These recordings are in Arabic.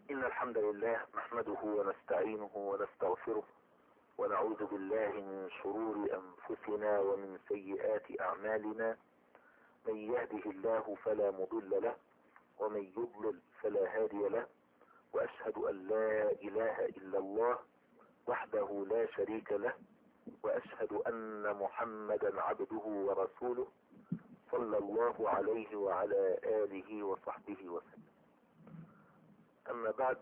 إن الحمد لله نحمده ونستعينه ونستغفره ونعوذ بالله من شرور أنفسنا ومن سيئات أعمالنا. من يهده الله فلا مضل له ومن يضلل فلا هادي له، وأشهد أن لا إله إلا الله وحده لا شريك له، وأشهد أن محمدا عبده ورسوله صلى الله عليه وعلى آله وصحبه وسلم. أما بعد،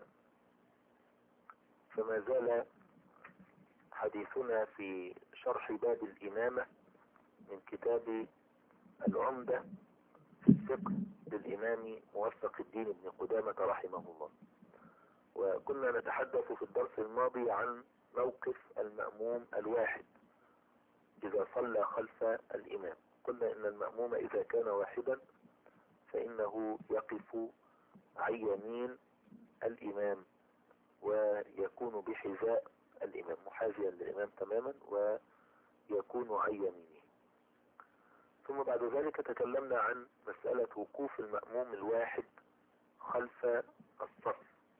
فما زال حديثنا في شرح باب الإمامة من كتاب العمدة في الفقه للإمام موفق الدين بن قدامة رحمه الله. وكنا نتحدث في الدرس الماضي عن موقف المأموم الواحد إذا صلى خلف الإمام. قلنا إن المأموم إذا كان واحدا فإنه يقف عن يمين الإمام ويكون بحذاء الإمام، محاذيا للإمام تماما ويكون عن يمينه. ثم بعد ذلك تكلمنا عن مسألة وقوف المأموم الواحد خلف الصف.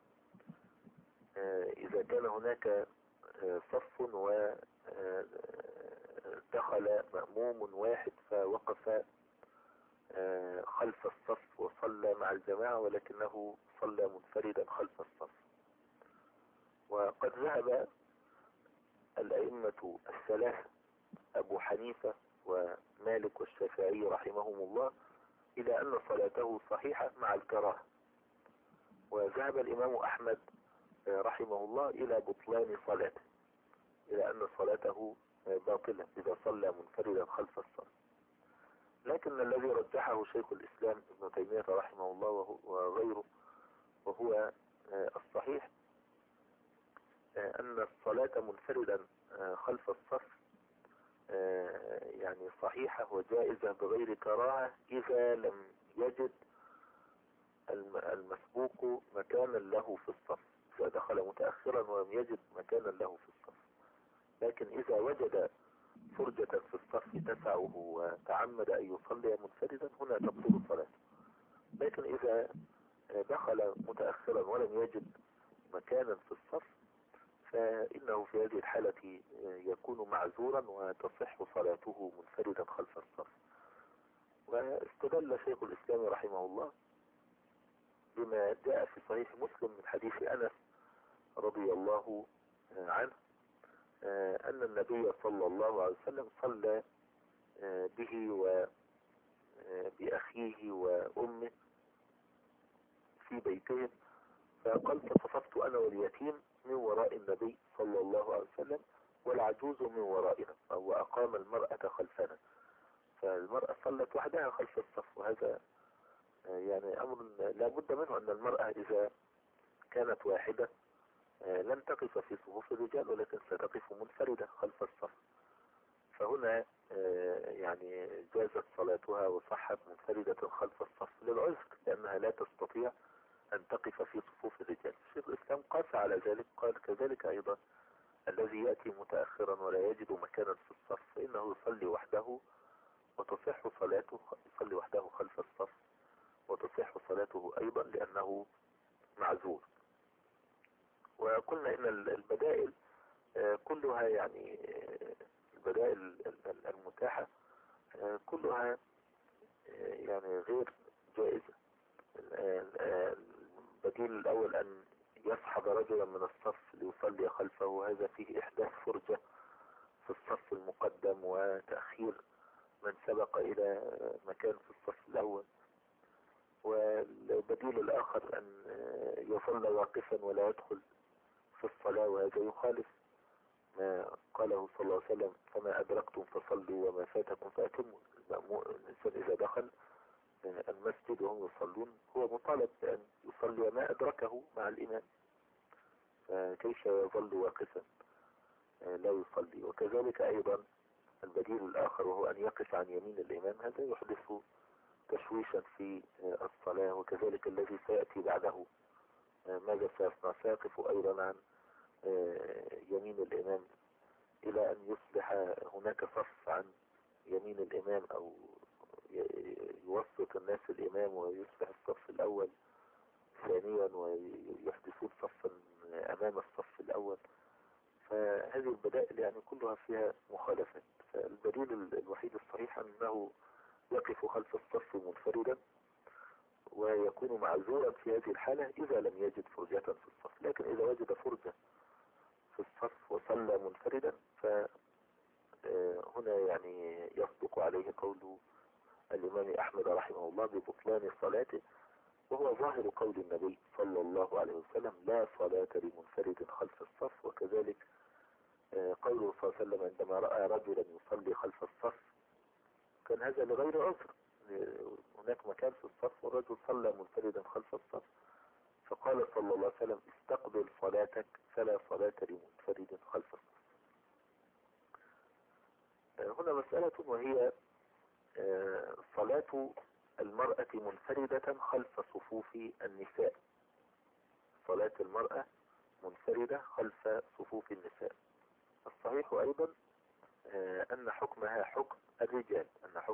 إذا كان هناك صف ودخل مأموم واحد فوقف خلف الصف وصلى مع الجماعة، ولكنه صلى منفردا خلف الصف. وقد ذهب الأئمة الثلاثة أبو حنيفة ومالك والشافعي رحمهم الله إلى أن صلاته صحيحة مع الكراهة، وذهب الإمام أحمد رحمه الله إلى بطلان صلاته، إلى أن صلاته باطلة إذا صلى منفردا خلف الصف. لكن الذي رجحه شيخ الإسلام ابن تيمية رحمه الله وغيره وهو الصحيح أن الصلاة منفردا خلف الصف يعني صحيحة وجائزة بغير كراهة إذا لم يجد المسبوق مكانا له في الصف، إذا دخل متأخرا ولم يجد مكانا له في الصف. لكن إذا وجد فرجة في الصف تسعه وتعمد أن يصلي منفردا هنا تبطل صلاته. لكن إذا دخل متأخرا ولم يجد مكانا في الصف فإنه في هذه الحالة يكون معذورا وتصح صلاته منفردا خلف الصف. واستدل شيخ الإسلام رحمه الله بما جاء في صحيح مسلم من حديث أنس رضي الله عنه أن النبي صلى الله عليه وسلم صلى به وبأخيه وأمه في بيتهم، فقال فصففت أنا واليتيم من وراء النبي صلى الله عليه وسلم والعجوز من ورائنا، وأقام المرأة خلفنا. فالمرأة صلت وحدها خلف الصف، وهذا يعني أمر لا بد منه، أن المرأة إذا كانت واحدة لن تقف في صفوف الرجال ولكن ستقف منفردة خلف الصف. فهنا يعني جازت صلاتها وصحت منفردة خلف الصف للعذر، لأنها لا تستطيع أن تقف في صفوف الرجال. شيخ الإسلام قاس على ذلك، قال كذلك أيضا الذي يأتي متأخرا ولا يجد مكانا في الصف فإنه يصلي وحده وتصح صلاته، يصلي وحده خلف الصف وتصح صلاته أيضا لأنه معذور. وقلنا إن البدائل كلها يعني البدائل المتاحة كلها يعني غير جائزة. البديل الأول أن يصحب رجلا من الصف ليصلي خلفه، هذا فيه إحداث فرجة في الصف المقدم وتأخير من سبق إلى مكان في الصف الأول. والبديل الآخر أن يصلى واقفا ولا يدخل في الصلاة، وهذا يخالف ما قاله صلى الله عليه وسلم فما أدركتم فصلوا وما فاتكم فأتموا. الإنسان إذا دخل المسجد وهم يصلون هو مطالب بأن يصلي ما أدركه مع الإمام، فكيف يظل واقفا لا يصلي؟ وكذلك أيضا البديل الآخر وهو أن يقف عن يمين الإمام، هذا يحدث تشويشا في الصلاة. وكذلك الذي سيأتي بعده ماذا سيصنع؟ سيقف أيضا عن يمين الإمام إلى أن يصبح هناك صف عن يمين الإمام، أو يوسط الناس الإمام ويصبح الصف الأول ثانيا ويحدثون صفا أمام الصف الأول. فهذه البدائل يعني كلها فيها مخالفات. فالبديل الوحيد الصحيح أنه يقف خلف الصف منفردا، ويكون معذورا في هذه الحالة إذا لم يجد فرجة في الصف. لكن إذا وجد فرجة في الصف وصلى منفردا فهنا يعني يصدق عليه قول الإمام أحمد رحمه الله ببطلان صلاته، وهو ظاهر قول النبي صلى الله عليه وسلم: لا صلاة لمنفرد خلف الصف. وكذلك قوله صلى الله عليه وسلم عندما رأى رجلا يصلي خلف الصف كان هذا لغير عذر، هناك مكان في الصف والرجل صلى منفردا خلف الصف، فقال صلى الله عليه وسلم: استقبل صلاتك فلا صلاة لمنفرد خلف الصف. هنا مسألة، وهي صلاة المرأة منفردة خلف صفوف النساء. صلاة المرأة منفردة خلف صفوف النساء. الصحيح أيضا أن حكمها حكم الرجال،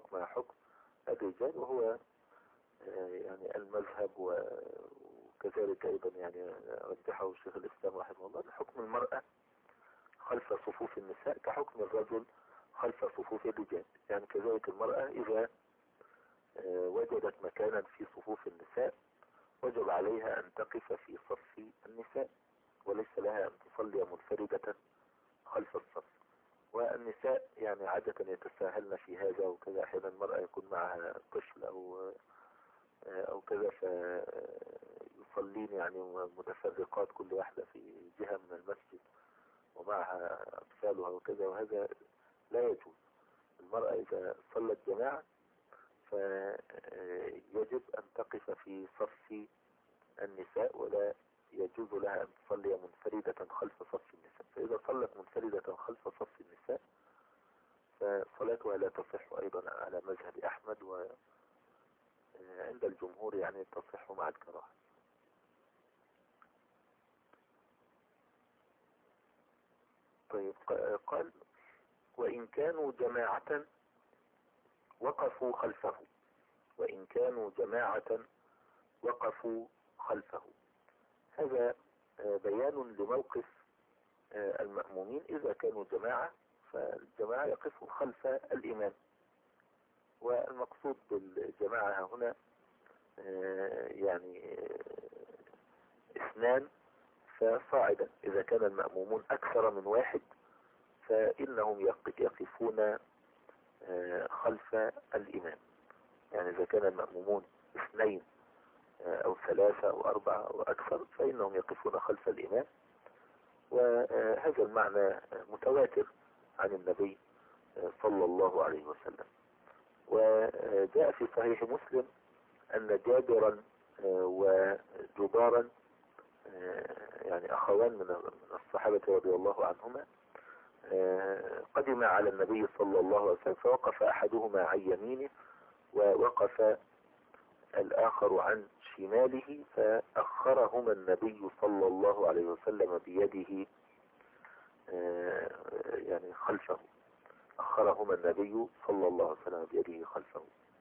وهو يعني المذهب، وكذلك أيضا يعني رجحه الشيخ الإسلام رحمه الله، حكم المرأة خلف صفوف النساء كحكم الرجل خلف صفوف الرجال. يعني كذلك المرأة إذا وجدت مكانا في صفوف النساء وجب عليها أن تقف في صف النساء، وليس لها أن تصلي منفردة خلف الصف. والنساء يعني عادة يتساهلن في هذا وكذا، أحيانا المرأة يكون معها طفل أو كذا فيصلين يعني متفرقات كل واحدة في جهة من المسجد ومعها أطفالها وكذا، وهذا لا يجوز. المرأة إذا صلت جماعة فيجب أن تقف في صف النساء، ولا يجوز لها أن تصلي منفردة خلف صف النساء. فإذا صلت منفردة خلف صف النساء فصلاتها لا تصح أيضا على مذهب أحمد، وعند الجمهور يعني تصح مع الكراهة. طيب، قال: وإن كانوا جماعة وقفوا خلفه. وإن كانوا جماعة وقفوا خلفه، هذا بيان لموقف المأمومين. إذا كانوا جماعة فالجماعة يقفوا خلف الإمام، والمقصود بالجماعة هنا يعني اثنان فصاعدا. إذا كان المأمومون أكثر من واحد فإنهم يقفون خلف الإمام. يعني إذا كان المأمومون اثنين أو ثلاثة أو أربعة أو أكثر فإنهم يقفون خلف الإمام. وهذا المعنى متواتر عن النبي صلى الله عليه وسلم. وجاء في صحيح مسلم أن جابرا وجبارا يعني أخوان من الصحابة رضي الله عنهما قدم على النبي صلى الله عليه وسلم، فوقف أحدهما عن يمينه ووقف الآخر عن شماله، فأخرهما النبي صلى الله عليه وسلم بيده يعني خلفه. أخرهما النبي صلى الله عليه وسلم بيده خلفه.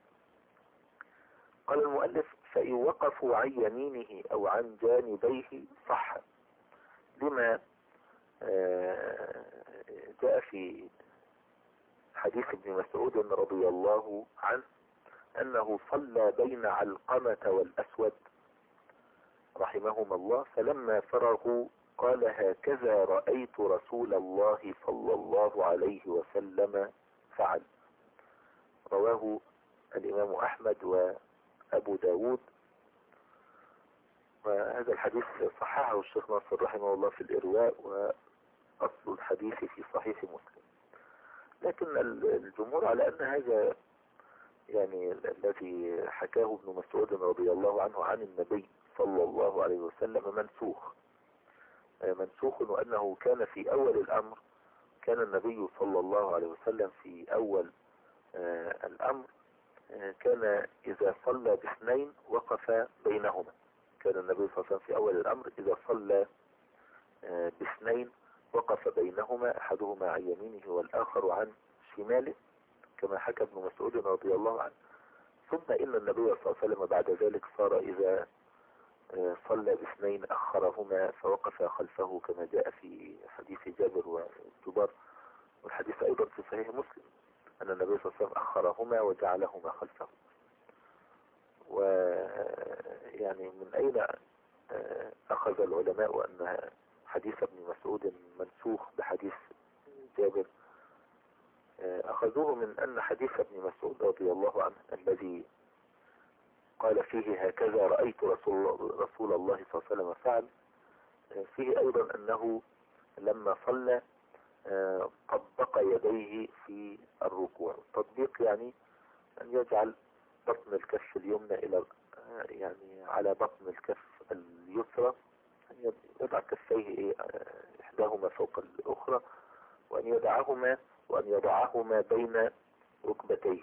قال المؤلف: فإن وقفوا عن يمينه أو عن جانبيه صح، لما جاء في حديث ابن مسعود رضي الله عنه أنه صلى بين علقمة والأسود رحمهما الله، فلما فرغوا قال: هكذا رأيت رسول الله صلى الله عليه وسلم فعل. رواه الإمام أحمد وأبو داود. وهذا الحديث صححه الشيخ ناصر رحمه الله في الإرواء، وأصل الحديث في صحيح مسلم. لكن الجمهور على أن هذا يعني الذي حكاه ابن مسعود رضي الله عنه عن النبي صلى الله عليه وسلم منسوخ، وأنه كان في أول الأمر، كان النبي صلى الله عليه وسلم في أول الأمر كان إذا صلى باثنين وقف بينهما. كان النبي صلى الله عليه وسلم في أول الأمر إذا صلى باثنين وقف بينهما، أحدهما عن يمينه والآخر عن شماله، كما حكى ابن مسعود رضي الله عنه. ثم إن النبي صلى الله عليه وسلم بعد ذلك صار إذا صلى باثنين أخرهما فوقف خلفه كما جاء في حديث جابر والجبر، والحديث أيضا في صحيح مسلم أن النبي صلى الله عليه وسلم أخرهما وجعلهما خلفه. ويعني من أين أخذ العلماء أن حديث ابن مسعود منسوخ بحديث جابر؟ أخذوه من أن حديث ابن مسعود رضي الله عنه الذي قال فيه هكذا رأيت رسول الله صلى الله عليه وسلم فعل، فيه أيضا أنه لما صلى طبق يديه في الركوع. التطبيق يعني أن يجعل بطن الكف اليمنى إلى يعني على بطن الكف اليسرى، أن يضع كفيه إحداهما فوق الأخرى، وأن يضعهما بين ركبتيه،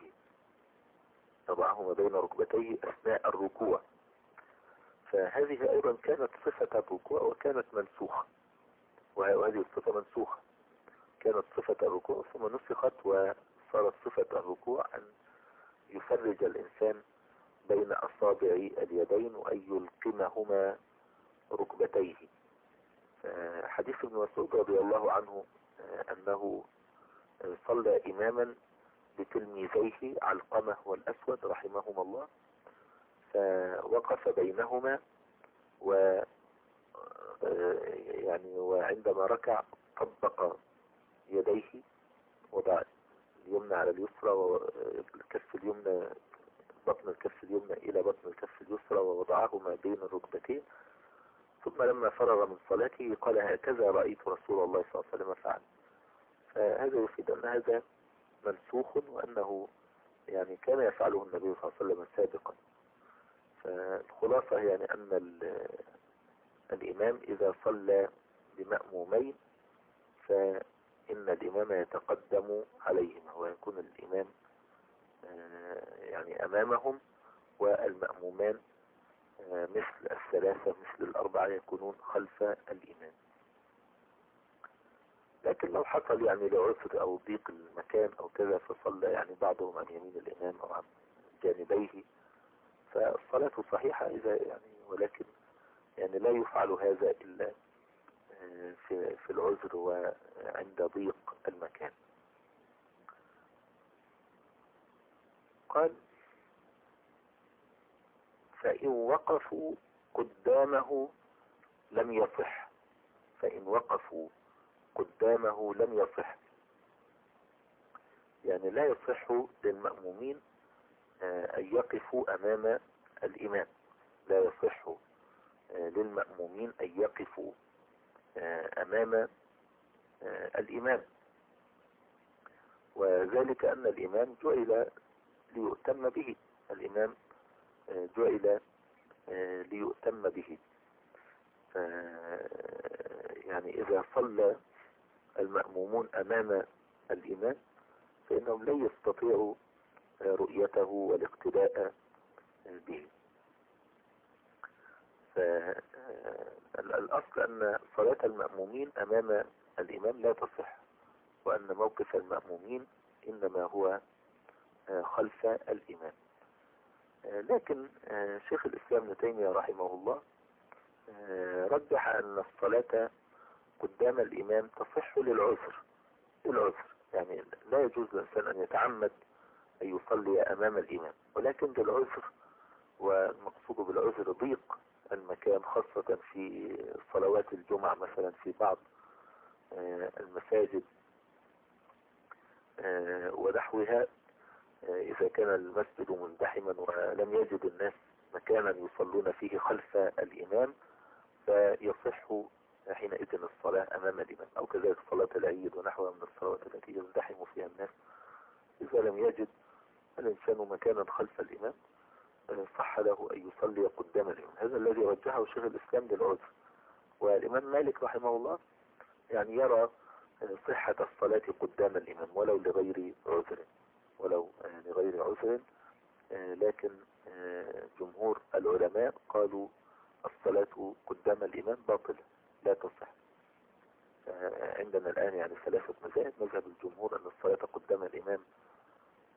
أثناء الركوع. فهذه أيضا كانت صفة الركوع وكانت منسوخة، وهذه الصفة منسوخة، كانت صفة الركوع ثم نسخت وصارت صفة الركوع أن يفرج الإنسان بين أصابع اليدين وأن يلقمهما ركبتيه. حديث ابن مسعود رضي الله عنه أنه صلى إماما بتلميذيه علقمة والأسود رحمهما الله، فوقف بينهما وعندما ركع طبق يديه، وضع اليمنى على اليسرى والكف اليمنى بطن الكف اليمنى إلى بطن الكف اليسرى ووضعهما بين الركبتين، ثم لما فرغ من صلاته قال هكذا رأيت رسول الله صلى الله عليه وسلم فعل. فهذا يفيد أن هذا منسوخ، وأنه يعني كان يفعله النبي صلى الله عليه وسلم سابقا. فالخلاصة يعني أن الإمام إذا صلى بمأمومين فإن الإمام يتقدم عليهما، ويكون الإمام يعني أمامهم، والمأمومان مثل الثلاثة مثل الأربعة يكونون خلف الإمام. لكن لو حصل يعني لعسر أو ضيق المكان أو كذا فصلى يعني بعضهم عن يمين الإمام أو عن جانبيه فالصلاة صحيحة إذا يعني، ولكن يعني لا يفعل هذا إلا في العذر وعند ضيق المكان. قال فإن وقفوا قدامه لم يصح، فإن وقفوا قدامه لم يصح، يعني لا يصح للمأمومين أن يقفوا أمام الإمام، لا يصح للمأمومين أن يقفوا أمام الإمام، وذلك أن الإمام جعل ليؤتم به، الإمام جعل ليؤتم به. يعني إذا صلى المأمومون أمام الإمام فإنهم لا يستطيعوا رؤيته والاقتداء به. فالأصل أن صلاة المأمومين أمام الإمام لا تصح، وأن موقف المأمومين إنما هو خلف الإمام. لكن شيخ الإسلام ابن تيمية رحمه الله رجح أن الصلاة قدام الإمام تصح للعذر، يعني لا يجوز للإنسان أن يتعمد أن يصلي أمام الإمام، ولكن للعذر، والمقصود بالعذر ضيق المكان، خاصة في صلوات الجمعة مثلا في بعض المساجد ونحوها، إذا كان المسجد مزدحما ولم يجد الناس مكانا يصلون فيه خلف الإمام فيصح حينئذ الصلاة أمام الإمام، أو كذلك صلاة العيد ونحوها من الصلوات التي يزدحم فيها الناس، إذا لم يجد الإنسان مكانا خلف الإمام صح له أن يصلي قدام الإمام. هذا الذي رجحه شيخ الإسلام للعذر. والإمام مالك رحمه الله يعني يرى صحة الصلاة قدام الإمام ولو لغير عذر، لكن جمهور العلماء قالوا الصلاة قدام الإمام باطلة لا تصح. عندنا الآن يعني ثلاثة مذاهب. مذهب الجمهور أن الصلاة قدام الإمام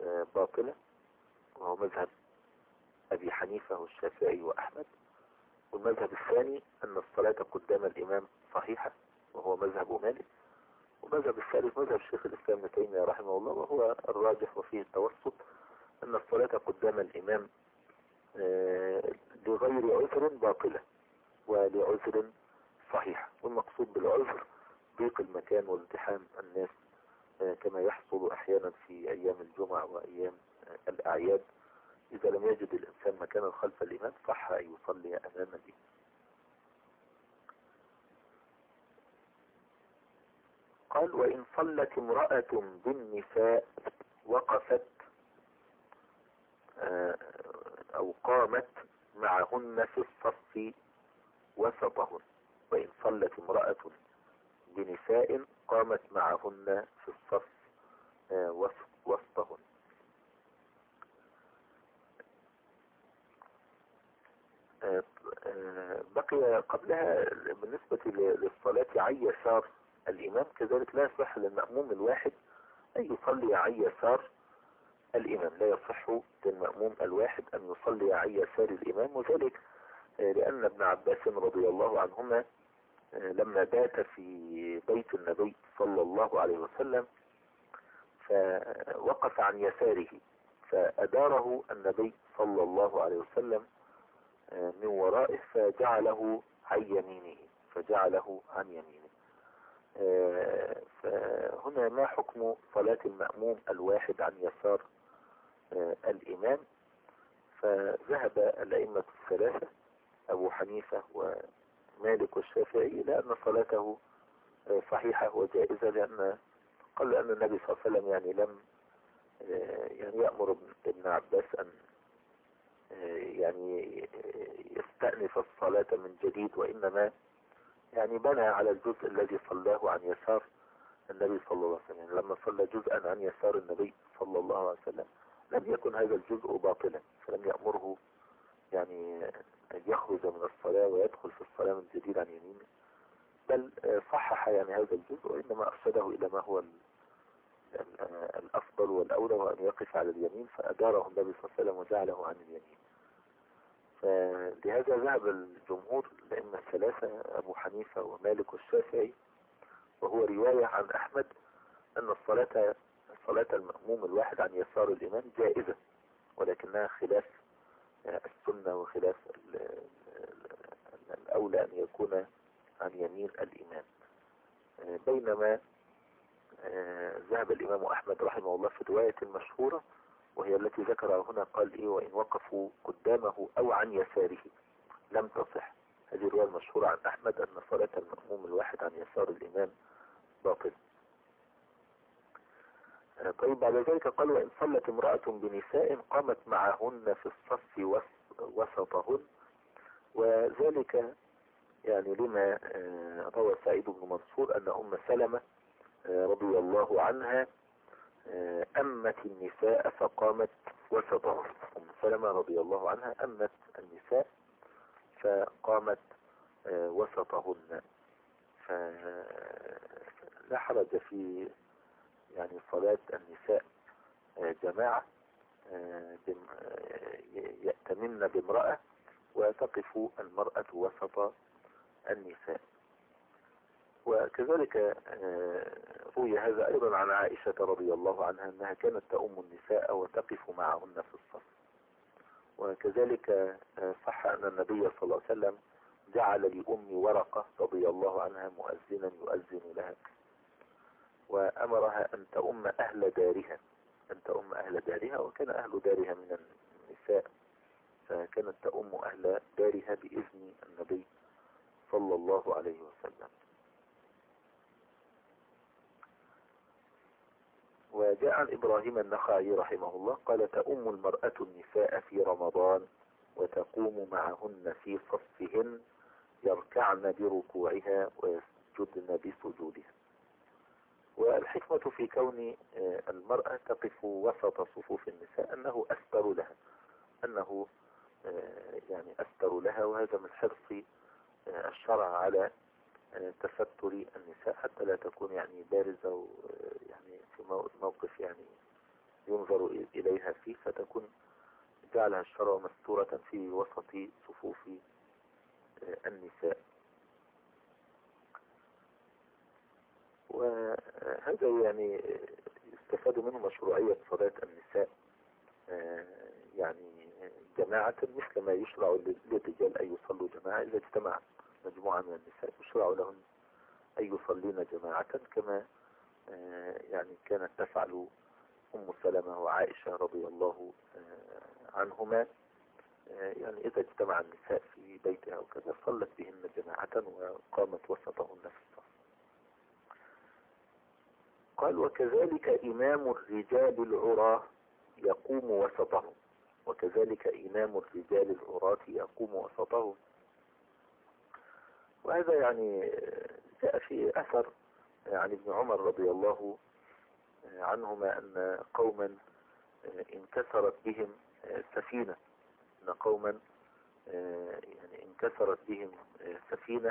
باطلة، وهو مذهب أبي حنيفة والشافعي وأحمد. والمذهب الثاني أن الصلاة قدام الإمام صحيحة وهو مذهب مالك. والمذهب الثالث مذهب شيخ الإسلام ابن تيمية رحمه الله وهو الراجح وفيه التوسط، أن الصلاة قدام الإمام لغير عذر باطلة ولعذر صحيح. والمقصود بالعذر ضيق المكان وازدحام الناس كما يحصل أحيانا في أيام الجمعة وأيام الأعياد. إذا لم يجد الإنسان مكانا خلف الإمام صح أن يصلي أمامه. قال وإن صلت امرأة بالنساء وقفت أو قامت معهن في الصف وسطهن. وإن صلت امرأة بنساء قامت معهن في الصف وسطهن. بقي قبلها بالنسبة للصلاة عن يسار الإمام، كذلك لا يصح للمأموم الواحد أن يصلي عن يسار الإمام. لا يصح للمأموم الواحد أن يصلي عن يسار الإمام، وذلك لأن ابن عباس رضي الله عنهما لما بات في بيت النبي صلى الله عليه وسلم فوقف عن يساره فأداره النبي صلى الله عليه وسلم من ورائه فجعله عن يمينه. فهنا ما حكم صلاة المأموم الواحد عن يسار الإمام؟ فذهب الأئمة الثلاثة أبو حنيفة ومالك والشافعي إلى أن صلاته صحيحة وجائزة، لأن قال أن النبي صلى الله عليه وسلم يعني لم يأمر ابن عباس أن يعني يستأنف الصلاة من جديد، وإنما يعني بنى على الجزء الذي صلاه عن يسار النبي صلى الله عليه وسلم. لما صلى جزءا عن يسار النبي صلى الله عليه وسلم لم يكن هذا الجزء باطلا، فلم يأمره يعني أن يخرج من الصلاة ويدخل في الصلاة من جديد عن يمينه، بل صحح يعني هذا الجزء، وإنما أرشده إلى ما هو الأفضل والأولى وأن يقف على اليمين، فأداره النبي صلى الله عليه وسلم وجعله عن اليمين. فلهذا ذهب الجمهور الأئمة الثلاثة أبو حنيفة ومالك والشافعي، وهو رواية عن أحمد، أن صلاة المأموم الواحد عن يسار الإمام جائزة، ولكنها خلاف السنة وخلاف الأولى أن يكون عن يمين الإمام. بينما ذهب الإمام أحمد رحمه الله في رواية مشهورة وهي التي ذكرها هنا، قال إيه وإن وقفوا قدامه أو عن يساره لم تصح. هذه الرواية المشهورة عن أحمد أن صلاة المأموم الواحد عن يسار الإمام باطل. طيب بعد ذلك قال وإن صلت امرأة بنساء قامت معهن في الصف وسطهن، وذلك يعني لما روى سعيد بن منصور أن أم سلمة رضي الله عنها أمت النساء فقامت وسطهن. أم سلمة رضي الله عنها أمت النساء فقامت وسطهن. فلا حرج في يعني صلاة النساء جماعة يأتمن بامرأة وتقف المرأة وسط النساء. وكذلك روي هذا أيضا عن عائشة رضي الله عنها أنها كانت تؤم النساء وتقف معهن في الصف. وكذلك صح أن النبي صلى الله عليه وسلم جعل لأم ورقة رضي الله عنها مؤذنا يؤذن لها، وأمرها أن تؤم أهل دارها، وكان أهل دارها من النساء، فكانت تؤم أهل دارها بإذن النبي صلى الله عليه وسلم. وجاء عن إبراهيم النخعي رحمه الله قال تؤم المرأة النساء في رمضان وتقوم معهن في صفهن يركعن بركوعها ويسجدن بسجودها. والحكمة في كون المرأة تقف وسط صفوف النساء أنه أستر لها، وهذا من حرص الشرع على تستر النساء حتى لا تكون يعني بارزة يعني في موقف يعني ينظر إليها فيه، فتكون جعلها الشرع مستورة في وسط صفوف النساء. وهذا يعني يستفاد منه مشروعية صلاة النساء يعني جماعة، مثل ما يشرع للرجال أن يصلوا جماعة. إذا اجتمع مجموعة من النساء يشرع لهن أن يصلين جماعة، كما يعني كانت تفعل أم سلمة وعائشة رضي الله عنهما. يعني إذا اجتمع النساء في بيتها وكذا صلت بهن جماعة وقامت وسطهن في الصف. قال وكذلك إمام الرجال العراة يقوم وسطهم، وكذلك إمام الرجال العراة يقوم وسطهم. وهذا يعني جاء في أثر عن ابن عمر رضي الله عنهما أن قوما انكسرت بهم سفينة، أن قوما يعني انكسرت بهم سفينة،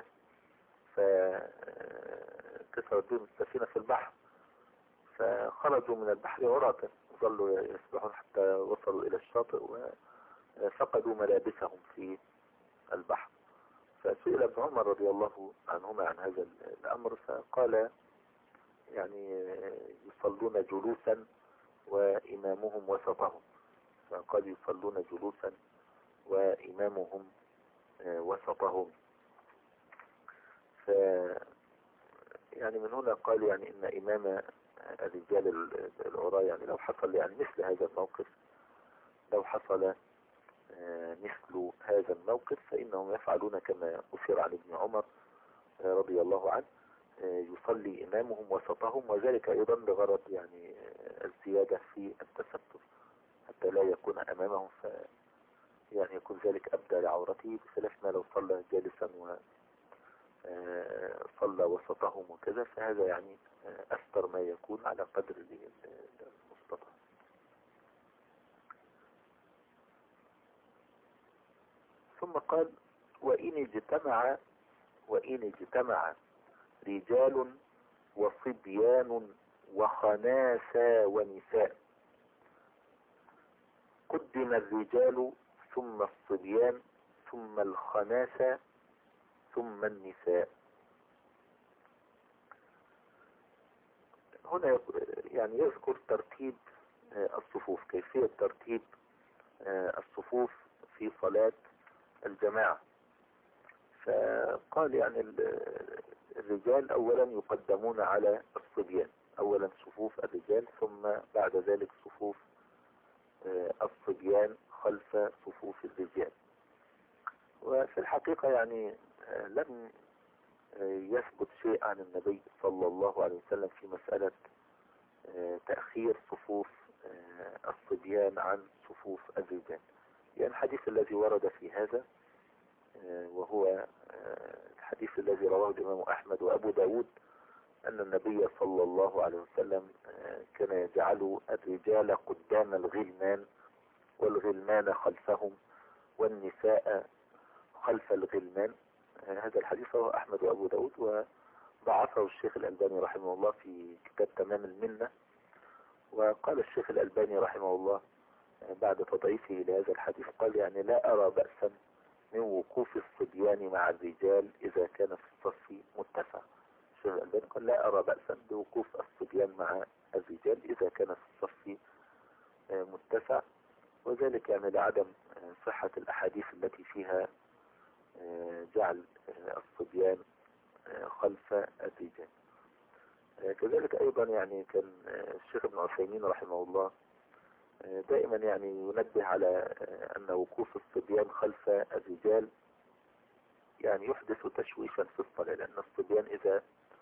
فانكسرت بهم السفينة في البحر، فخرجوا من البحر عراة، ظلوا يسبحون حتى وصلوا إلى الشاطئ وفقدوا ملابسهم في البحر. فسئل ابن عمر رضي الله عنهما عن هذا الأمر، فقال يعني يصلون جلوسا وإمامهم وسطهم، فقال يصلون جلوسا وإمامهم وسطهم. ف يعني من هنا قال يعني إن إمام الرجال العراة يعني لو حصل يعني مثل هذا الموقف، لو حصل مثل هذا الموقف فإنهم يفعلون كما أثر عن ابن عمر رضي الله عنه، يصلي إمامهم وسطهم، وذلك أيضا بغرض يعني الزيادة في التستر حتى لا يكون أمامهم، يعني يكون ذلك أبدى لعورته، بخلاف ما لو صلى جالسا وصلى وسطهم وكذا، فهذا يعني أستر ما يكون على قدر المستطاع. ثم قال وإن اجتمع رجال وصبيان وخناسا ونساء قدم الرجال ثم الصبيان ثم الخناسا ثم النساء. هنا يعني يذكر ترتيب الصفوف، كيفية ترتيب الصفوف في صلاة الجماعة. فقال يعني الرجال أولا يقدمون على الصبيان، أولا صفوف الرجال ثم بعد ذلك صفوف الصبيان خلف صفوف الرجال. وفي الحقيقة يعني لم يثبت شيء عن النبي صلى الله عليه وسلم في مسألة تأخير صفوف الصبيان عن صفوف الرجال. يعني الحديث الذي ورد في هذا وهو الحديث الذي رواه الإمام أحمد وأبو داود أن النبي صلى الله عليه وسلم كان يجعل الرجال قدام الغلمان والغلمان خلفهم والنساء خلف الغلمان. هذا الحديث رواه أحمد وأبو داود، وضعفه الشيخ الألباني رحمه الله في كتاب تمام المنة. وقال الشيخ الألباني رحمه الله بعد تضعيفه لهذا الحديث قال يعني لا أرى بأسا من وقوف الصبيان مع الرجال إذا كان في الصف متسع. الشيخ الألباني قال لا أرى بأسا بوقوف الصبيان مع الرجال إذا كان في الصف متسع، وذلك يعني لعدم صحة الأحاديث التي فيها جعل الصبيان خلف الرجال. كذلك أيضا يعني كان الشيخ ابن عثيمين رحمه الله دائما يعني ينبه على أن وقوف الصبيان خلف الرجال يعني يحدث تشويشا في الصلاة، لأن الصبيان إذا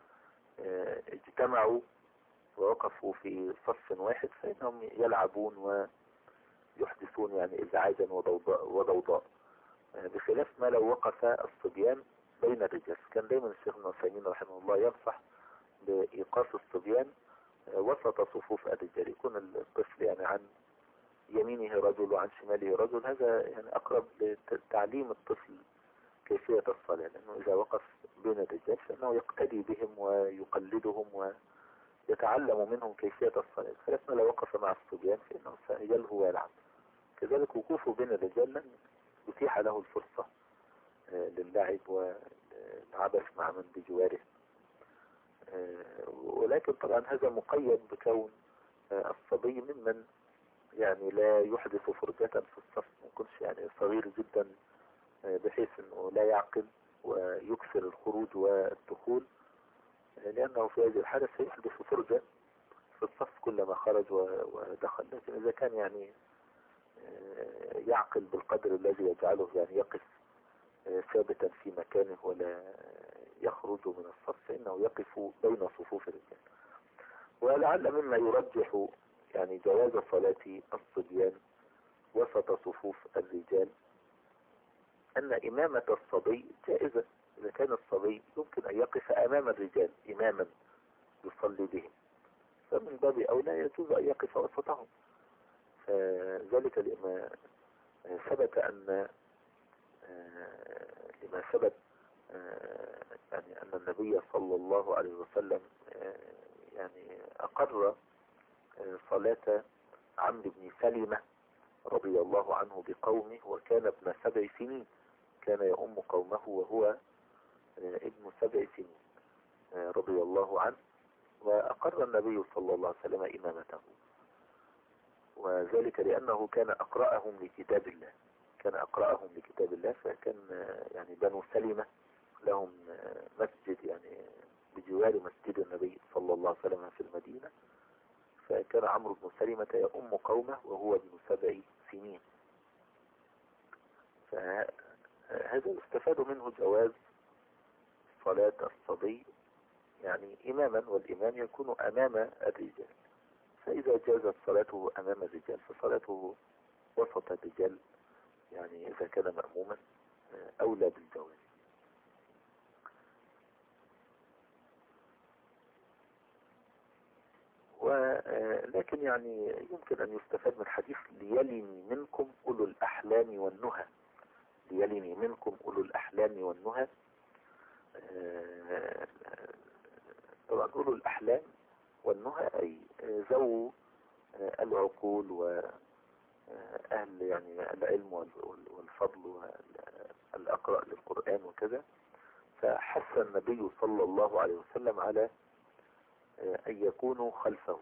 اجتمعوا ووقفوا في صف واحد فإنهم يلعبون ويحدثون يعني إزعاجا وضوضاء، بخلاف ما لو وقف الصبيان بين الرجال. كان دائما الشيخ ابن عثيمين رحمه الله ينصح بإيقاف الصبيان وسط صفوف الرجال، يكون الطفل يعني عن يمينه رجل وعن شماله رجل. هذا يعني أقرب لتعليم الطفل كيفية الصلاة، لأنه إذا وقف بين الرجال فإنه يقتدي بهم ويقلدهم ويتعلم منهم كيفية الصلاة، خلاف ما لو وقف مع الصبيان فإنه سيلهو ويلعب. كذلك وقوفه بين الرجال لن يتيح له الفرصة للعب والعبث مع من بجواره. ولكن طبعا هذا مقيد بكون الصبي ممن يعني لا يحدث فرجة في الصف، ما يكونش يعني صغير جدا بحيث انه لا يعقل ويكثر الخروج والدخول، لانه في هذه الحالة سيحدث فرجة في الصف كلما خرج ودخل. لكن اذا كان يعني يعقل بالقدر الذي يجعله يعني يقف ثابتا في مكانه ولا يخرج من الصف، فإنه يقف بين صفوف الرجال. ولعل مما يرجح يعني جواز صلاة الصبيان وسط صفوف الرجال أن إمامة الصبي جائزة. إذا كان الصبي يمكن أن يقف أمام الرجال إماما يصلي بهم، فمن باب أولى يجوز أن يقف وسطهم. فذلك لما ثبت أن لما ثبت يعني أن النبي صلى الله عليه وسلم يعني أقر صلاة عمرو بن سلمة رضي الله عنه بقومه، وكان ابن 7 سنين، كان يؤم قومه وهو ابن 7 سنين رضي الله عنه، وأقر النبي صلى الله عليه وسلم إمامته، وذلك لأنه كان أقرأهم لكتاب الله، كان أقرأهم لكتاب الله. فكان يعني بنو سلمة لهم مسجد يعني بجوار مسجد النبي صلى الله عليه وسلم في المدينة، فكان عمرو بن سلمة يؤم قومه وهو ابن 7 سنين. فهذا يستفاد منه جواز صلاة الصبي يعني إماما، والإمام يكون أمام الرجال. فإذا جازت صلاته أمام الرجال فصلاته وسط الرجال يعني إذا كان مأموما أولى بالجواز. ولكن يعني يمكن أن يستفاد من حديث ليلني منكم أولو الأحلام والنهى، ليلني منكم أولو الأحلام والنهى. طبعا أولو الأحلام والنهى أي ذو العقول وأهل يعني العلم والفضل والأقرأ للقرآن وكذا. فحث النبي صلى الله عليه وسلم على أن يكونوا خلفه.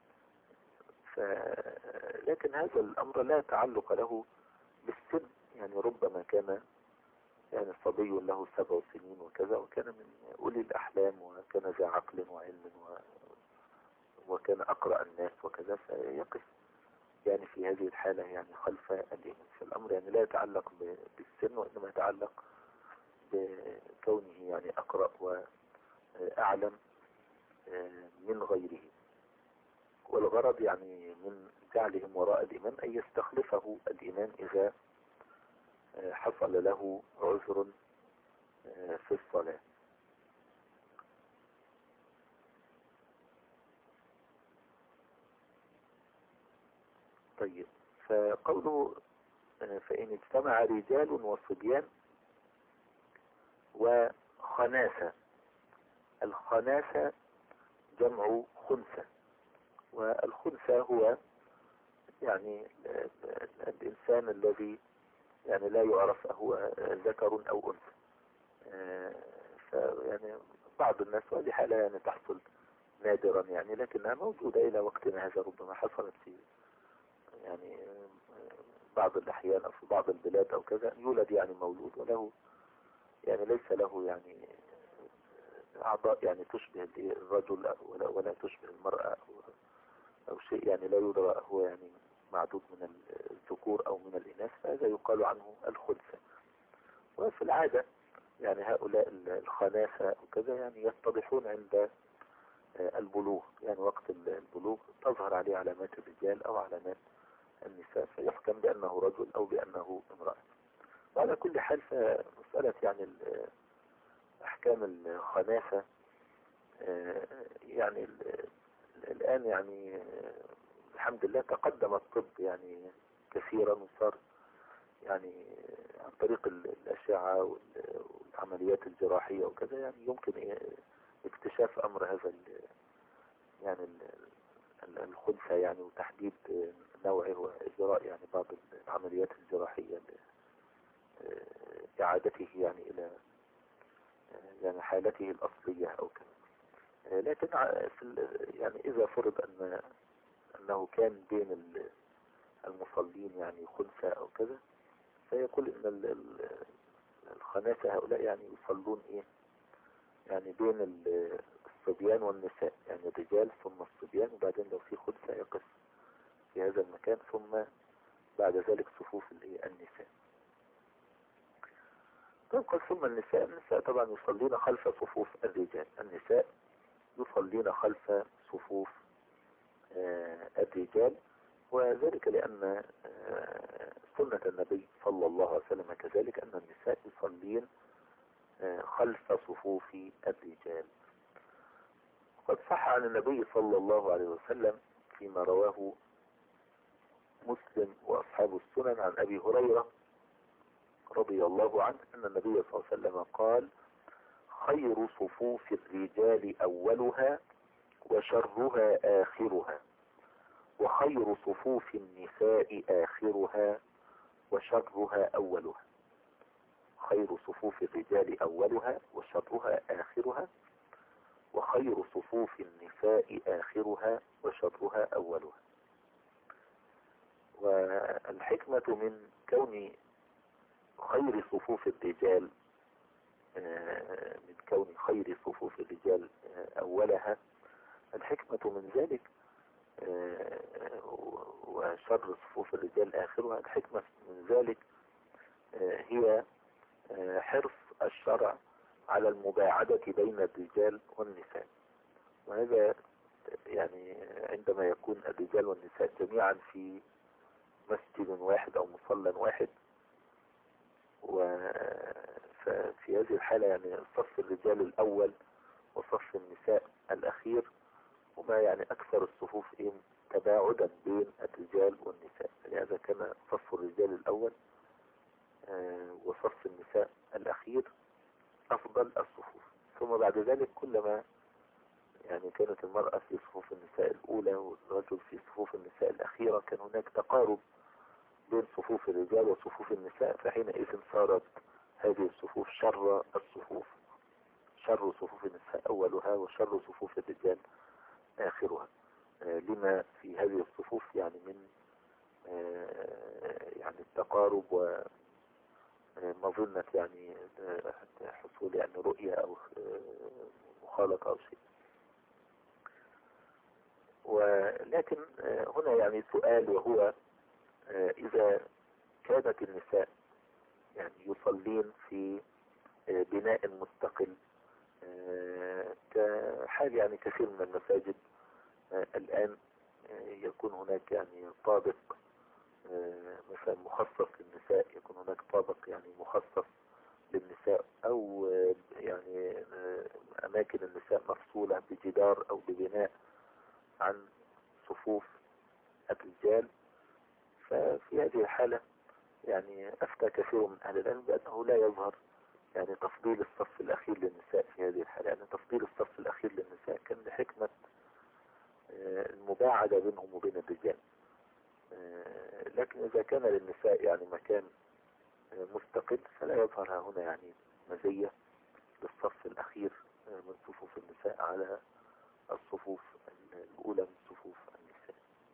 لكن هذا الأمر لا تعلق له بالسن، يعني ربما كان يعني صبي له 7 سنين وكذا، وكان من أولي الأحلام وكان ذا عقل وعلم وكان أقرأ الناس وكذا، فيقف يعني في هذه الحالة يعني خلف الإمام. فالأمر يعني لا يتعلق بالسن، وإنما يتعلق بكونه يعني أقرأ وأعلم من غيره. والغرض يعني من جعلهم وراء الإمام أن يستخلفه الإمام إذا حصل له عذر في الصلاة. طيب، فقوله فإن اجتمع رجال وصبيان وخناثة. الخناثة جمع خنثى، والخنثى هو يعني الإنسان الذي يعني لا يعرف هو ذكر أو أنثى. فيعني بعض الناس، وهذه حالة يعني تحصل نادرا يعني، لكنها موجودة إلى وقتنا هذا، ربما حصلت في يعني بعض الأحيان أو في بعض البلاد أو كذا، يولد يعني مولود وله يعني ليس له يعني أعضاء يعني تشبه الرجل ولا تشبه المرأة أو شيء يعني لا يدرى هو يعني معدود من الذكور أو من الإناث، فهذا يقال عنه الخنثى. وفي العادة يعني هؤلاء الخناثة وكذا يعني يتضحون عند البلوغ، يعني وقت البلوغ تظهر عليه علامات الرجال أو علامات النساء، فيحكم بأنه رجل أو بأنه امرأة. وعلى كل حال فمسألة يعني أحكام الخناثة يعني الآن يعني الحمد لله تقدم الطب يعني كثيرا، وصار يعني عن طريق الأشعة والعمليات الجراحية وكذا يعني يمكن اكتشاف أمر هذا يعني الخنثى يعني، وتحديد نوعه وإجراء يعني بعض العمليات الجراحية إعادته يعني إلى يعني حالته الأصلية أو كذا. لكن يعني إذا فرض أنه كان بين المصلين يعني خنثى أو كذا، فيقول إن الخناثة هؤلاء يعني يصلون إيه يعني بين الصبيان والنساء، يعني الرجال ثم الصبيان، وبعدين لو في خنثى يقف في هذا المكان، ثم بعد ذلك صفوف النساء. تنقل ثم النساء طبعا يصلين خلف صفوف الرجال، النساء يصلين خلف صفوف الرجال، وذلك لأن سنة النبي صلى الله عليه وسلم كذلك أن النساء يصلين خلف صفوف الرجال. قد صح عن النبي صلى الله عليه وسلم فيما رواه مسلم وأصحاب السنن عن أبي هريرة رضي الله عنه أن النبي صلى الله عليه وسلم قال: خير صفوف الرجال أولها وشرها آخرها، وخير صفوف النساء آخرها وشرها أولها. خير صفوف الرجال أولها وشرها آخرها، وخير صفوف النساء آخرها وشرها أولها. والحكمة من كون خير صفوف الرجال أولها، الحكمة من ذلك وشر صفوف الرجال آخرها، الحكمة من ذلك هي حرص الشرع على المباعدة بين الرجال والنساء. وهذا يعني عندما يكون الرجال والنساء جميعا في مسجد واحد أو مصلى واحد، ففي هذه الحالة يعني صف الرجال الأول وصف النساء الأخير هما يعني أكثر الصفوف تباعدا بين الرجال والنساء، لهذا كان صف الرجال الأول وصف النساء الأخير أفضل الصفوف. ثم بعد ذلك كلما يعني كانت المرأة في صفوف النساء الأولى والرجل في صفوف النساء الأخيرة، كان هناك تقارب بين صفوف الرجال وصفوف النساء، فحينئذ صارت هذه الصفوف شر الصفوف، شر صفوف النساء أولها وشر صفوف الرجال آخرها، لما في هذه الصفوف يعني من يعني التقارب ومظنة يعني حصول يعني رؤية أو مخالطة أو شيء. ولكن هنا يعني سؤال، وهو إذا كانت النساء يعني يصلين في بناء مستقل كحال يعني كثير من المساجد الآن يكون هناك يعني طابق مثلا مخصص للنساء، يكون هناك طابق يعني مخصص للنساء، أو يعني أماكن النساء مفصولة بجدار أو ببناء عن صفوف الرجال. ففي هذه الحالة يعني أفتى كثير من أهل العلم بأنه لا يظهر يعني تفضيل الصف الأخير للنساء في هذه الحالة، يعني تفضيل الصف الأخير للنساء كان لحكمة المباعدة بينهم وبين الرجال. لكن إذا كان للنساء يعني مكان مستقل فلا يظهر هنا يعني مزية للصف الأخير من صفوف النساء على الصفوف الأولى من صفوف النساء.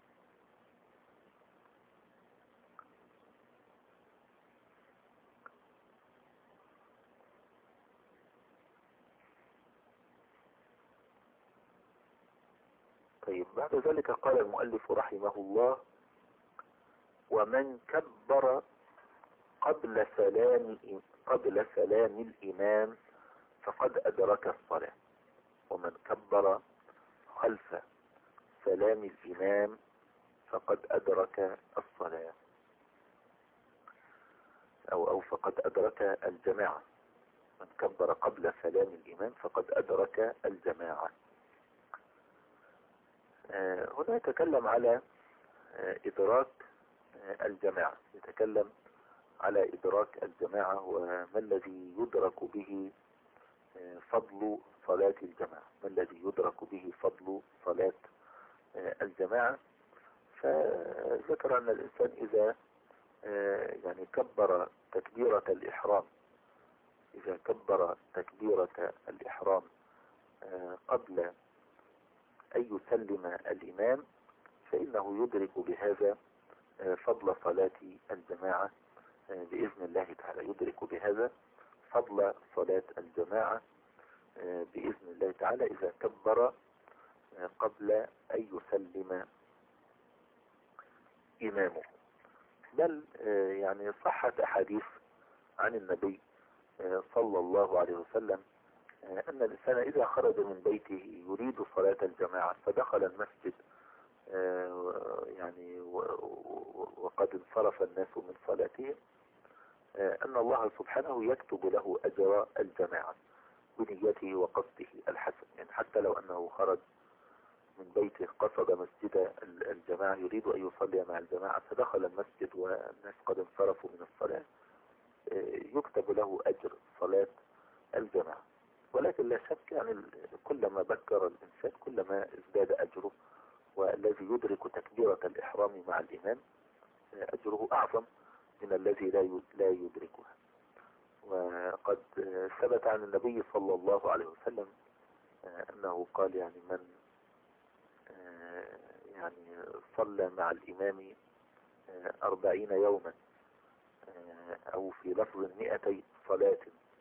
طيب، بعد ذلك قال المؤلف رحمه الله: ومن كبر قبل سلام الإمام فقد أدرك الصلاة. ومن كبر خلف سلام الإمام فقد أدرك الصلاة، أو فقد أدرك الجماعة. من كبر قبل سلام الإمام فقد أدرك الجماعة. هنا يتكلم على إدراك الجماعة، يتكلم على إدراك الجماعة وما الذي يدرك به فضل صلاة الجماعة، ما الذي يدرك به فضل صلاة الجماعة. فذكر أن الإنسان إذا يعني كبر تكبيرة الإحرام إذا كبر تكبيرة الإحرام قبل أن يسلم الإمام فإنه يدرك بهذا فضل صلاة الجماعة بإذن الله تعالى، يدرك بهذا فضل صلاة الجماعة بإذن الله تعالى إذا كبر قبل أن يسلم إمامه. بل يعني صحت أحاديث عن النبي صلى الله عليه وسلم أن الإنسان إذا خرج من بيته يريد صلاة الجماعة فدخل المسجد يعني وقد انصرف الناس من صلاتهم أن الله سبحانه يكتب له أجر الجماعة بنيته وقصده الحسن. يعني حتى لو أنه خرج من بيته قصد مسجد الجماعة يريد أن يصلي مع الجماعة فدخل المسجد والناس قد انصرفوا من الصلاة يكتب له أجر صلاة الجماعة. ولكن لا شك يعني كلما بكر الإنسان كلما ازداد أجره، والذي يدرك تكبيرة الإحرام مع الإمام أجره أعظم من الذي لا يدركها. وقد ثبت عن النبي صلى الله عليه وسلم أنه قال يعني من يعني صلى مع الإمام 40 يوما أو في لفظ 200 صلاة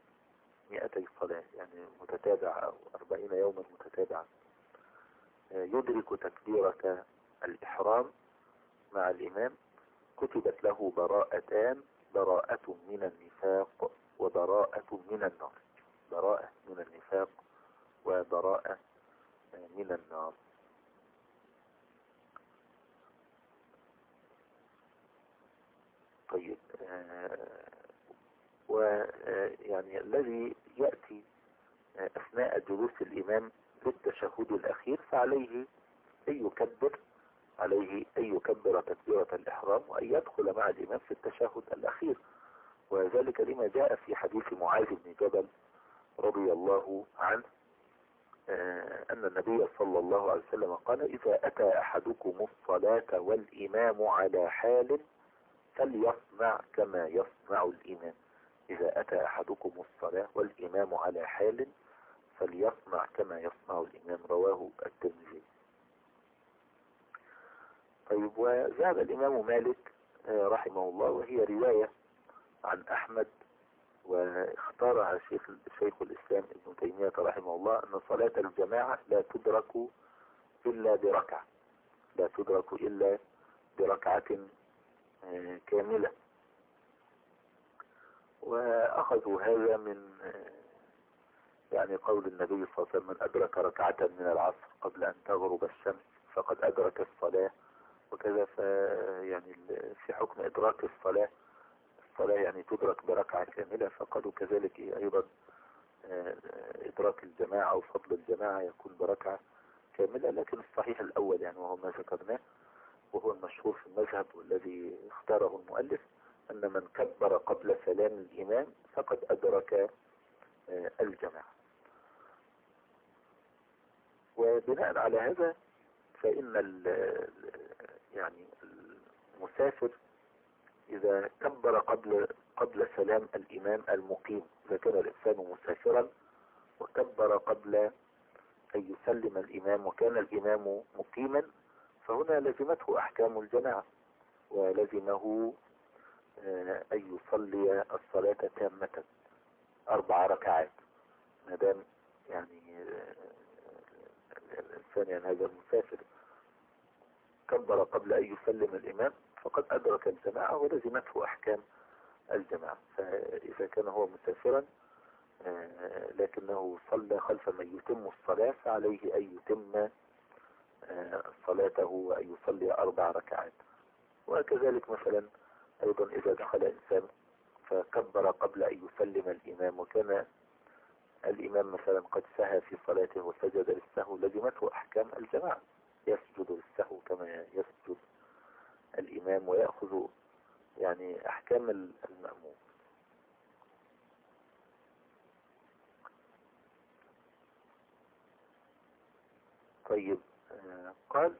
يعني متتابعة أو 40 يوما متتابعة يدرك تكبيرة الإحرام مع الإمام كتبت له براءتان، براءة من النفاق وبراءة من النار، براءة من النفاق وبراءة من النار. طيب ويعني الذي يأتي أثناء جلوس الإمام للتشهد الأخير فعليه أن يكبر تكبيرة الإحرام وأن يدخل مع الإمام في التشهد الأخير. وذلك لما جاء في حديث معاذ بن جبل رضي الله عنه أن النبي صلى الله عليه وسلم قال إذا أتى أحدكم الصلاة والإمام على حال فليصنع كما يصنع الإمام. إذا أتى أحدكم الصلاة والإمام على حال فليصنع كما يصنع الإمام، رواه الترمذي. طيب وذهب الإمام مالك رحمه الله وهي رواية عن أحمد واختارها شيخ الإسلام ابن تيمية رحمه الله أن صلاة الجماعة لا تدرك إلا بركعة كاملة. وأخذوا هذا من يعني قول النبي صلى الله عليه وسلم من أدرك ركعة من العصر قبل أن تغرب الشمس فقد أدرك الصلاة. وكذا يعني في حكم إدراك الصلاة يعني تدرك بركعة كاملة، فقالوا كذلك أيضا إدراك الجماعة أو فضل الجماعة يكون بركعة كاملة. لكن الصحيح الأول يعني وهو ما ذكرناه وهو المشهور في المذهب والذي اختاره المؤلف أن من كبر قبل سلام الإمام فقد أدرك الجماعة. وبناء على هذا فإن يعني المسافر إذا كبر قبل سلام الإمام المقيم، إذا كان الإنسان مسافرا وكبر قبل أن يسلم الإمام وكان الإمام مقيما فهنا لزمته أحكام الجماعة ولزمه أن يصلي الصلاة تامة 4 ركعات ما دام يعني الإنسان يعني هذا المسافر كبر قبل أن يسلم الإمام فقد أدرك الجماعة ولزمته أحكام الجماعة. فإذا كان هو مسافرا لكنه صلى خلف من يتم الصلاة فعليه أن يتم صلاته وأن يصلي 4 ركعات. وكذلك مثلا أيضا إذا دخل إنسان فكبر قبل أن يسلم الإمام وكان الإمام مثلا قد سهى في صلاته وسجد للسهو لزمته أحكام الجماعة، يسجد للسهو كما يسجد الإمام ويأخذ يعني أحكام المأموم. طيب قال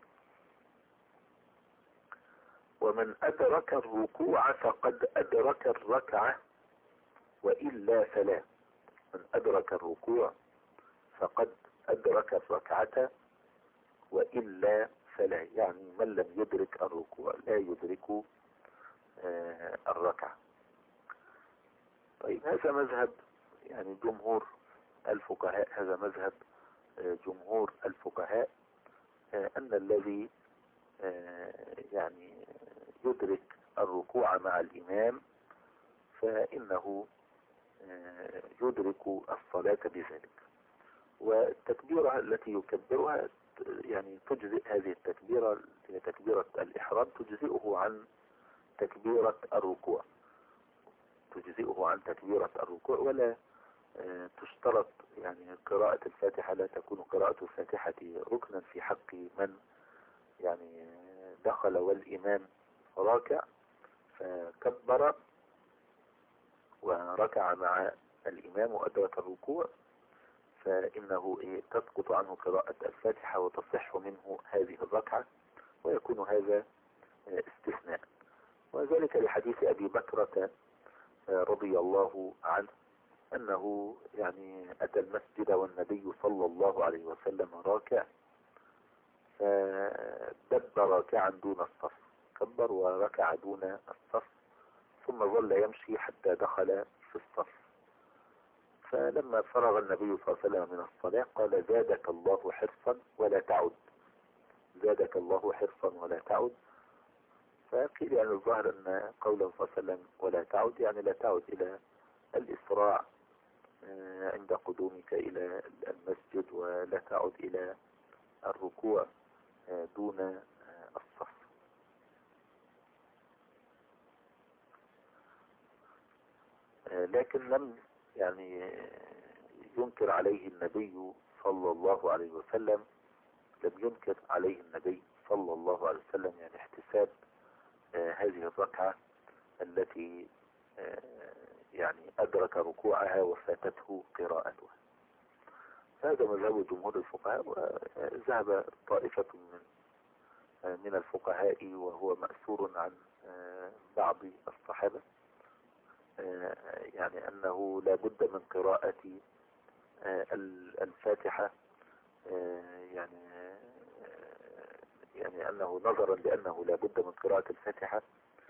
ومن أدرك الركوع فقد أدرك الركعة وإلا فلا. من أدرك الركوع فقد أدرك الركعة وإلا فلا، يعني من لم يدرك الركوع لا يدرك الركعة. طيب هذا مذهب يعني جمهور الفقهاء، هذا مذهب جمهور الفقهاء، أن الذي يعني يدرك الركوع مع الإمام فإنه يدرك الصلاة بذلك. والتكبيرة التي يكبرها يعني تجزئ هذه التكبيرة، هي تكبيرة الإحرام، تجزئه عن تكبيرة الركوع، تجزئه عن تكبيرة الركوع، ولا تشترط يعني قراءة الفاتحة، لا تكون قراءة الفاتحة ركنا في حق من يعني دخل والإمام راكع فكبر وركع مع الإمام وأدرك الركوع، فإنه تسقط عنه قراءة الفاتحة وتصح منه هذه الركعة، ويكون هذا استثناء. وذلك لحديث أبي بكرة رضي الله عنه أنه يعني أتى المسجد والنبي صلى الله عليه وسلم راكع، فدب راكعا دون الصف، كبر وركع دون الصف، ثم ظل يمشي حتى دخل في الصف. فلما فرغ النبي صلى الله عليه وسلم من الصلاة قال زادك الله حرصا ولا تعد، زادك الله حرصا ولا تعد. فقيل يعني الظاهر أن قوله صلى الله عليه وسلم ولا تعد يعني لا تعد إلى الإسراع عند قدومك إلى المسجد، ولا تعد إلى الركوع دون الصف. لكن لم يعني ينكر عليه النبي صلى الله عليه وسلم، لم ينكر عليه النبي صلى الله عليه وسلم يعني احتساب هذه الركعة التي يعني أدرك ركوعها وفاتته قراءتها. هذا مذهب جمهور الفقهاء. وذهب طائفة من الفقهاء وهو مأثور عن بعض الصحابة يعني أنه لا بد من قراءة الفاتحة، يعني أنه نظرا لأنه لا بد من قراءة الفاتحة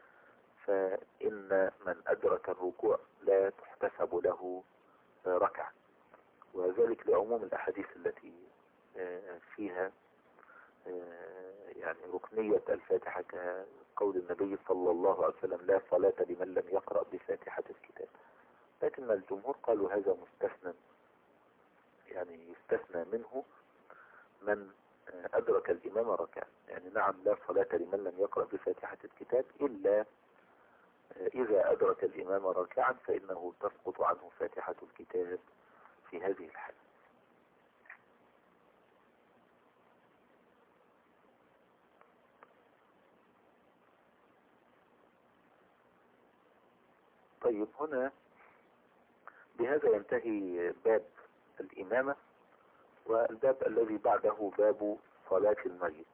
فإن من أدرك الركوع لا تحتسب له ركعة، وذلك لعموم الأحاديث التي فيها يعني ركنية الفاتحة، كقول النبي صلى الله عليه وسلم لا صلاة لمن لم يقرأ بفاتحة الكتاب. لكن الجمهور قالوا هذا مستثنى، يعني يستثنى منه من أدرك الإمام ركعة، يعني نعم لا صلاة لمن لم يقرأ بفاتحة الكتاب إلا إذا أدرك الإمام راكعا فإنه تسقط عنه فاتحة الكتاب في هذه الحالة. طيب هنا بهذا ينتهي باب الإمامة، والباب الذي بعده باب صلاة الميت.